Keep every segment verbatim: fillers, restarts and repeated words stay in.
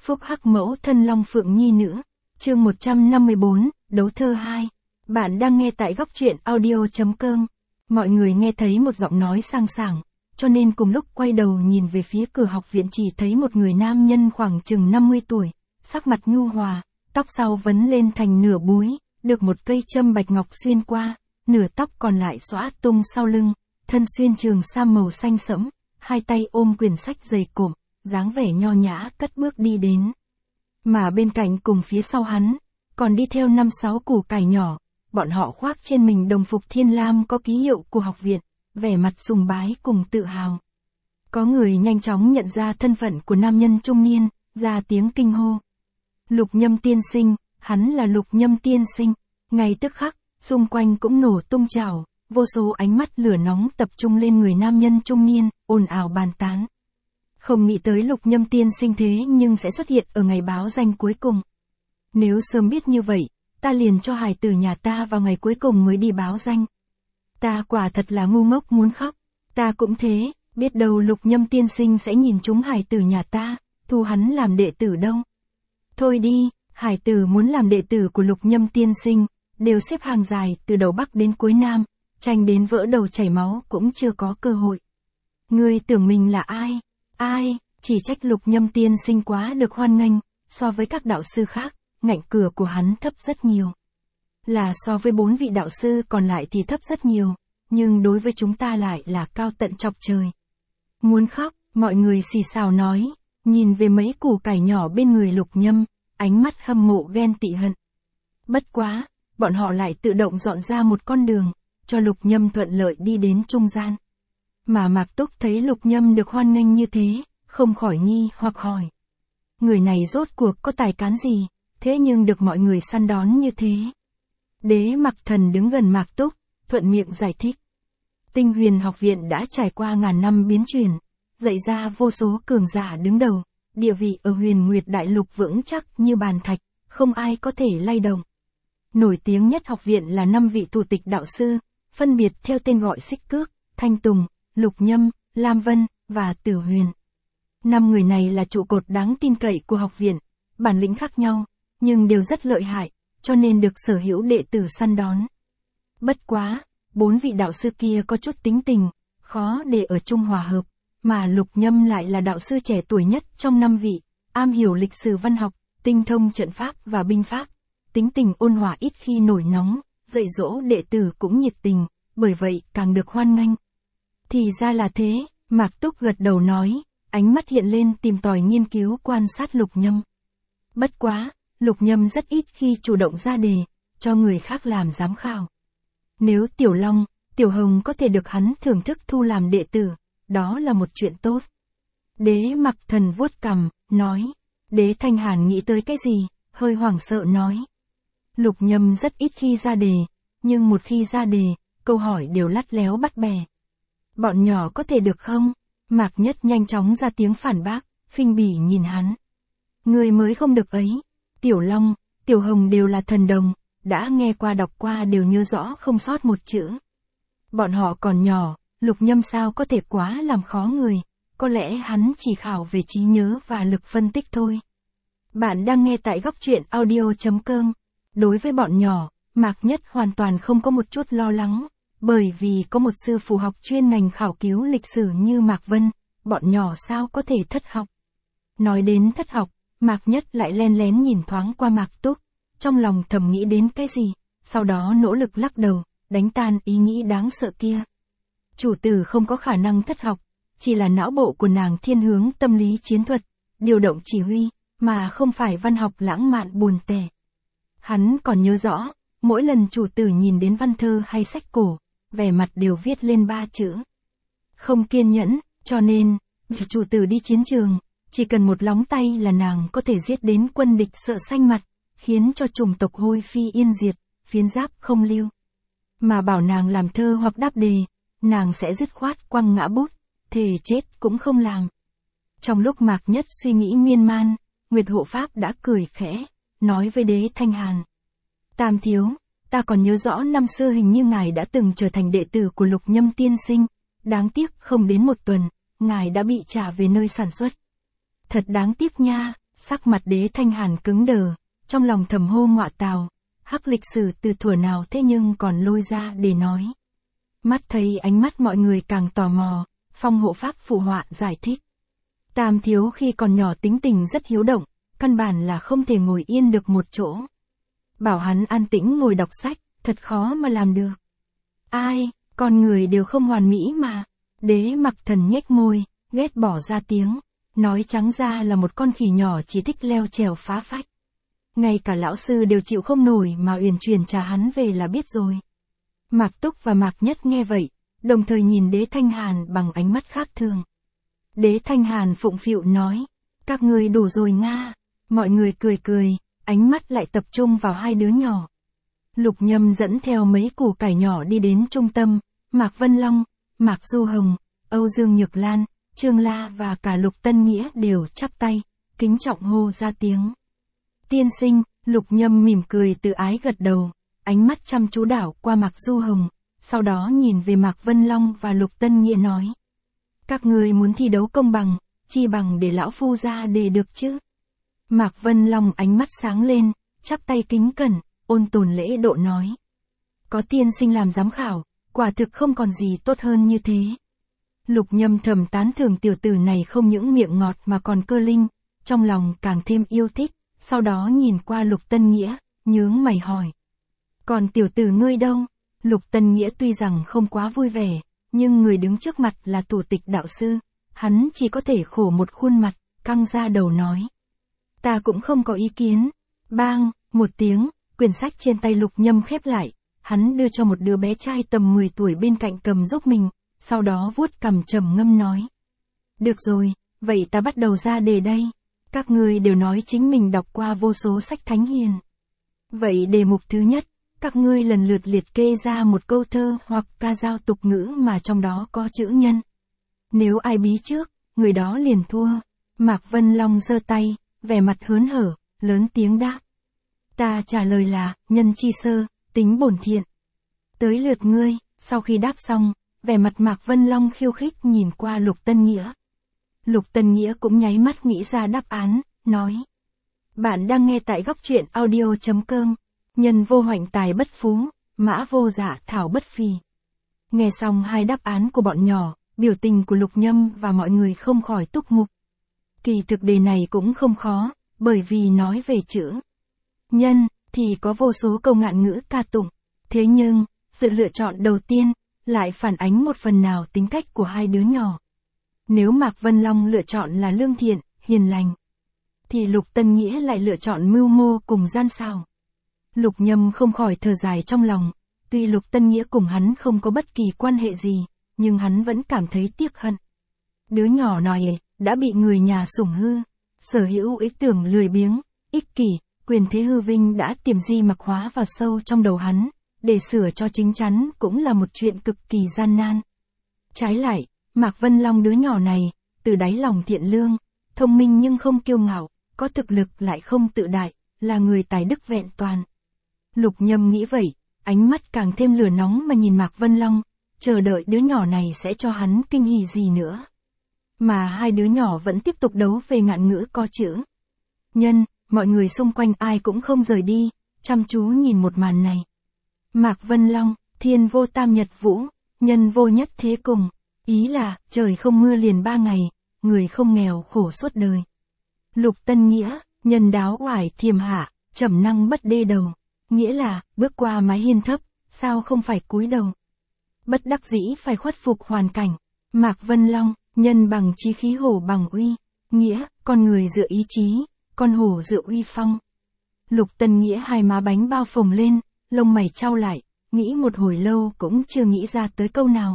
phúc hắc mẫu thân Long Phượng Nhi nữa. Chương một trăm năm mươi bốn, đấu thơ hai. Bạn đang nghe tại góc truyện audio chấm com. Mọi người nghe thấy một giọng nói sang sảng, cho nên cùng lúc quay đầu nhìn về phía cửa học viện chỉ thấy một người nam nhân khoảng chừng năm mươi tuổi, sắc mặt nhu hòa, tóc sau vấn lên thành nửa búi, được một cây châm bạch ngọc xuyên qua, nửa tóc còn lại xõa tung sau lưng, thân xuyên trường sam màu xanh sẫm, hai tay ôm quyển sách dày cộm, dáng vẻ nho nhã cất bước đi đến. Mà bên cạnh cùng phía sau hắn, còn đi theo năm sáu củ cải nhỏ, bọn họ khoác trên mình đồng phục thiên lam có ký hiệu của học viện, vẻ mặt sùng bái cùng tự hào. Có người nhanh chóng nhận ra thân phận của nam nhân trung niên, ra tiếng kinh hô. Lục Nhâm tiên sinh, hắn là Lục Nhâm tiên sinh. Ngay tức khắc, xung quanh cũng nổ tung trào, vô số ánh mắt lửa nóng tập trung lên người nam nhân trung niên, ồn ào bàn tán. Không nghĩ tới Lục Nhâm tiên sinh thế nhưng sẽ xuất hiện ở ngày báo danh cuối cùng. Nếu sớm biết như vậy, ta liền cho hài tử nhà ta vào ngày cuối cùng mới đi báo danh. Ta quả thật là ngu ngốc muốn khóc. Ta cũng thế, biết đâu Lục Nhâm tiên sinh sẽ nhìn chúng hài tử nhà ta, thu hắn làm đệ tử đâu. Thôi đi, hài tử muốn làm đệ tử của Lục Nhâm tiên sinh, đều xếp hàng dài từ đầu Bắc đến cuối Nam, tranh đến vỡ đầu chảy máu cũng chưa có cơ hội. Ngươi tưởng mình là ai? Ai, chỉ trách Lục Nhâm tiên sinh quá được hoan nghênh, so với các đạo sư khác, ngạch cửa của hắn thấp rất nhiều. Là so với bốn vị đạo sư còn lại thì thấp rất nhiều, nhưng đối với chúng ta lại là cao tận chọc trời. Muốn khóc, mọi người xì xào nói, nhìn về mấy củ cải nhỏ bên người Lục Nhâm, ánh mắt hâm mộ ghen tị hận. Bất quá, bọn họ lại tự động dọn ra một con đường, cho Lục Nhâm thuận lợi đi đến trung gian. Mà Mạc Túc thấy Lục Nhâm được hoan nghênh như thế, không khỏi nghi hoặc hỏi. Người này rốt cuộc có tài cán gì, thế nhưng được mọi người săn đón như thế. Đế Mặc Thần đứng gần Mạc Túc, thuận miệng giải thích. Tinh Huyền học viện đã trải qua ngàn năm biến chuyển, dạy ra vô số cường giả đứng đầu, địa vị ở Huyền Nguyệt Đại Lục vững chắc như bàn thạch, không ai có thể lay động. Nổi tiếng nhất học viện là năm vị thủ tịch đạo sư, phân biệt theo tên gọi Xích Cước, Thanh Tùng, Lục Nhâm, Lam Vân, và Tử Huyền. Năm người này là trụ cột đáng tin cậy của học viện, bản lĩnh khác nhau, nhưng đều rất lợi hại, cho nên được sở hữu đệ tử săn đón. Bất quá, bốn vị đạo sư kia có chút tính tình, khó để ở chung hòa hợp, mà Lục Nhâm lại là đạo sư trẻ tuổi nhất trong năm vị, am hiểu lịch sử văn học, tinh thông trận pháp và binh pháp, tính tình ôn hòa ít khi nổi nóng, dạy dỗ đệ tử cũng nhiệt tình, bởi vậy càng được hoan nghênh. Thì ra là thế, Mạc Túc gật đầu nói, ánh mắt hiện lên tìm tòi nghiên cứu quan sát Lục Nhâm. Bất quá, Lục Nhâm rất ít khi chủ động ra đề, cho người khác làm giám khảo. Nếu Tiểu Long, Tiểu Hồng có thể được hắn thưởng thức thu làm đệ tử, đó là một chuyện tốt. Đế Mặc Thần vuốt cằm, nói. Đế Thanh Hàn nghĩ tới cái gì, hơi hoảng sợ nói. Lục Nhâm rất ít khi ra đề, nhưng một khi ra đề, câu hỏi đều lắt léo bắt bè. Bọn nhỏ có thể được không? Mạc Nhất nhanh chóng ra tiếng phản bác, khinh bỉ nhìn hắn. Người mới không được ấy. Tiểu Long, Tiểu Hồng đều là thần đồng, đã nghe qua đọc qua đều nhớ rõ không sót một chữ. Bọn họ còn nhỏ, Lục Nhâm sao có thể quá làm khó người, có lẽ hắn chỉ khảo về trí nhớ và lực phân tích thôi. Bạn đang nghe tại góc truyện audio chấm com. Đối với bọn nhỏ, Mạc Nhất hoàn toàn không có một chút lo lắng, bởi vì có một sư phụ học chuyên ngành khảo cứu lịch sử như Mạc Vân, bọn nhỏ sao có thể thất học. Nói đến thất học, Mạc Nhất lại len lén nhìn thoáng qua Mạc Túc, trong lòng thầm nghĩ đến cái gì, sau đó nỗ lực lắc đầu, đánh tan ý nghĩ đáng sợ kia. Chủ tử không có khả năng thất học, chỉ là não bộ của nàng thiên hướng tâm lý chiến thuật, điều động chỉ huy, mà không phải văn học lãng mạn buồn tẻ. Hắn còn nhớ rõ, mỗi lần chủ tử nhìn đến văn thơ hay sách cổ, vẻ mặt đều viết lên ba chữ. Không kiên nhẫn, cho nên, chủ tử đi chiến trường, chỉ cần một lóng tay là nàng có thể giết đến quân địch sợ xanh mặt, khiến cho chủng tộc hôi phi yên diệt, phiến giáp không lưu. Mà bảo nàng làm thơ hoặc đáp đề, nàng sẽ dứt khoát quăng ngã bút, thề chết cũng không làm. Trong lúc Mạc Nhất suy nghĩ miên man, Nguyệt Hộ Pháp đã cười khẽ, nói với Đế Thanh Hàn. Tam thiếu, ta còn nhớ rõ năm xưa hình như ngài đã từng trở thành đệ tử của Lục Nhâm tiên sinh, đáng tiếc không đến một tuần, ngài đã bị trả về nơi sản xuất. Thật đáng tiếc nha, Sắc mặt Đế Thanh Hàn cứng đờ, trong lòng thầm hô ngọa tào, hắc lịch sử từ thuở nào thế nhưng còn lôi ra để nói. Mắt thấy ánh mắt mọi người càng tò mò, Phong hộ pháp phụ họa giải thích. Tam thiếu khi còn nhỏ tính tình rất hiếu động, căn bản là không thể ngồi yên được một chỗ. Bảo hắn an tĩnh ngồi đọc sách, thật khó mà làm được. Ai, con người đều không hoàn mỹ mà. Đế Mặc Thần nhếch môi, ghét bỏ ra tiếng, nói trắng ra là một con khỉ nhỏ chỉ thích leo trèo phá phách. Ngay cả lão sư đều chịu không nổi mà uyển chuyển trả hắn về là biết rồi. Mạc Túc và Mạc Nhất nghe vậy, đồng thời nhìn Đế Thanh Hàn bằng ánh mắt khác thường. Đế Thanh Hàn phụng phịu nói, các người đủ rồi nga. Mọi người cười cười, ánh mắt lại tập trung vào hai đứa nhỏ. Lục Nhâm dẫn theo mấy củ cải nhỏ đi đến trung tâm, Mạc Vân Long, Mạc Du Hồng, Âu Dương Nhược Lan, Trương La và cả Lục Tân Nghĩa đều chắp tay, kính trọng hô ra tiếng. Tiên sinh, Lục Nhâm mỉm cười tự ái gật đầu, ánh mắt chăm chú đảo qua Mạc Du Hồng, sau đó nhìn về Mạc Vân Long và Lục Tân Nghĩa nói. Các người muốn thi đấu công bằng, chi bằng để lão phu ra đề được chứ. Mạc Vân Long ánh mắt sáng lên, chắp tay kính cẩn, ôn tồn lễ độ nói. Có tiên sinh làm giám khảo, quả thực không còn gì tốt hơn như thế. Lục Nhâm thầm tán thưởng tiểu tử này không những miệng ngọt mà còn cơ linh, trong lòng càng thêm yêu thích, sau đó nhìn qua Lục Tân Nghĩa, nhướng mày hỏi. Còn tiểu tử ngươi đâu? Lục Tân Nghĩa tuy rằng không quá vui vẻ, nhưng người đứng trước mặt là thủ tịch đạo sư, hắn chỉ có thể khổ một khuôn mặt, căng ra đầu nói. Ta cũng không có ý kiến. Bang, một tiếng, quyển sách trên tay Lục Nhâm khép lại, hắn đưa cho một đứa bé trai tầm mười tuổi bên cạnh cầm giúp mình, sau đó vuốt cằm trầm ngâm nói. Được rồi, vậy ta bắt đầu ra đề đây. Các ngươi đều nói chính mình đọc qua vô số sách thánh hiền. Vậy đề mục thứ nhất, các ngươi lần lượt liệt kê ra một câu thơ hoặc ca dao tục ngữ mà trong đó có chữ nhân. Nếu ai bí trước, người đó liền thua. Mạc Vân Long giơ tay, vẻ mặt hớn hở, lớn tiếng đáp. Ta trả lời là, nhân chi sơ, tính bổn thiện. Tới lượt ngươi, sau khi đáp xong, vẻ mặt Mạc Vân Long khiêu khích nhìn qua Lục Tân Nghĩa. Lục Tân Nghĩa cũng nháy mắt nghĩ ra đáp án, nói. Bạn đang nghe tại góc truyện audio chấm com. Nhân vô hoạnh tài bất phú, mã vô dạ thảo bất phì. Nghe xong hai đáp án của bọn nhỏ, biểu tình của Lục Nhâm và mọi người không khỏi túc mục. Kỳ thực đề này cũng không khó, bởi vì nói về chữ nhân, thì có vô số câu ngạn ngữ ca tụng. Thế nhưng, sự lựa chọn đầu tiên, lại phản ánh một phần nào tính cách của hai đứa nhỏ. Nếu Mạc Vân Long lựa chọn là lương thiện, hiền lành, thì Lục Tân Nghĩa lại lựa chọn mưu mô cùng gian xảo. Lục Nhâm không khỏi thở dài trong lòng, tuy Lục Tân Nghĩa cùng hắn không có bất kỳ quan hệ gì, nhưng hắn vẫn cảm thấy tiếc hận. Đứa nhỏ này đã bị người nhà sủng hư, sở hữu ý tưởng lười biếng, ích kỷ, quyền thế hư vinh đã tiềm di mặc hóa vào sâu trong đầu hắn, để sửa cho chính chắn cũng là một chuyện cực kỳ gian nan. Trái lại, Mạc Vân Long đứa nhỏ này, từ đáy lòng thiện lương, thông minh nhưng không kiêu ngạo, có thực lực lại không tự đại, là người tài đức vẹn toàn. Lục Nhâm nghĩ vậy, ánh mắt càng thêm lửa nóng mà nhìn Mạc Vân Long, chờ đợi đứa nhỏ này sẽ cho hắn kinh hỉ gì nữa. Mà hai đứa nhỏ vẫn tiếp tục đấu về ngạn ngữ có chữ nhân, mọi người xung quanh ai cũng không rời đi, chăm chú nhìn một màn này. Mạc Vân Long, thiên vô tam nhật vũ, nhân vô nhất thế cùng, ý là, trời không mưa liền ba ngày, người không nghèo khổ suốt đời. Lục Tân Nghĩa, nhân đáo oải thiềm hạ, trầm năng bất đê đầu, nghĩa là, bước qua mái hiên thấp, sao không phải cúi đầu. Bất đắc dĩ phải khuất phục hoàn cảnh. Mạc Vân Long, nhân bằng chí khí hổ bằng uy, nghĩa, con người dựa ý chí, con hổ dựa uy phong. Lục Tân Nghĩa hai má bánh bao phồng lên, lông mày chau lại, nghĩ một hồi lâu cũng chưa nghĩ ra tới câu nào.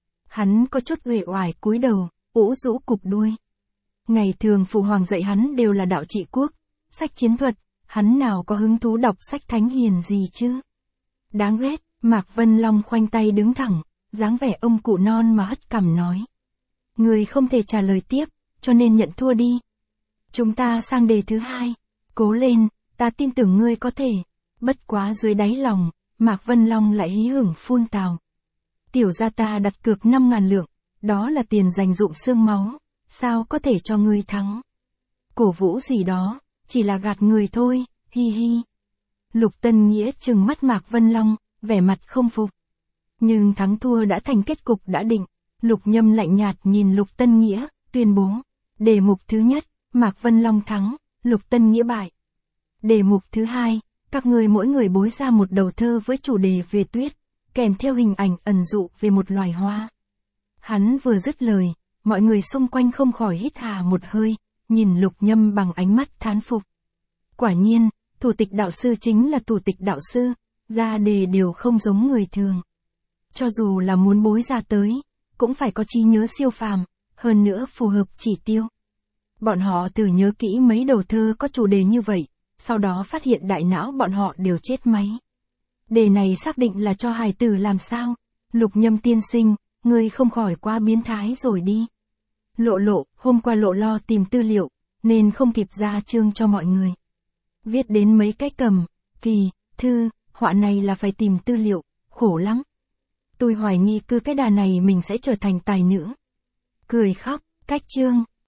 Hắn có chút uể oải cúi đầu, ủ rũ cụp đuôi. Ngày thường phụ hoàng dạy hắn đều là đạo trị quốc, sách chiến thuật, hắn nào có hứng thú đọc sách thánh hiền gì chứ. Đáng ghét, Mạc Vân Long khoanh tay đứng thẳng, dáng vẻ ông cụ non mà hất cằm nói. Người không thể trả lời tiếp, cho nên nhận thua đi. Chúng ta sang đề thứ hai. Cố lên, ta tin tưởng ngươi có thể. Bất quá dưới đáy lòng, Mạc Vân Long lại hí hửng phun tào. Tiểu gia ta đặt cược năm ngàn lượng, đó là tiền dành dụm xương máu, sao có thể cho ngươi thắng. cổ vũ gì đó, chỉ là gạt người thôi, hi hi. Lục Tân Nghĩa trừng mắt Mạc Vân Long, vẻ mặt không phục. Nhưng thắng thua đã thành kết cục đã định. Lục Nhâm lạnh nhạt nhìn Lục Tân Nghĩa, tuyên bố. Đề mục thứ nhất, Mạc Vân Long thắng, Lục Tân Nghĩa bại. Đề mục thứ hai, các người mỗi người bối ra một đầu thơ với chủ đề về tuyết, kèm theo hình ảnh ẩn dụ về một loài hoa. Hắn vừa dứt lời, mọi người xung quanh không khỏi hít hà một hơi, nhìn Lục Nhâm bằng ánh mắt thán phục. Quả nhiên, thủ tịch đạo sư chính là thủ tịch đạo sư, ra đề đều không giống người thường. Cho dù là muốn bối ra tới, cũng phải có trí nhớ siêu phàm, hơn nữa phù hợp chỉ tiêu. Bọn họ thử nhớ kỹ mấy đầu thơ có chủ đề như vậy, sau đó phát hiện đại não bọn họ đều chết máy. Đề này xác định là cho hài tử làm sao? Lục Nhâm tiên sinh, ngươi không khỏi quá biến thái rồi đi. Lộ lộ, hôm qua lộ lo tìm tư liệu, nên không kịp ra chương cho mọi người. Viết đến mấy cái cầm, kỳ, thư, họa này là phải tìm tư liệu, khổ lắm. Tôi hoài nghi cứ cái đà này mình sẽ trở thành tài nữ. Cười khóc, cách chương.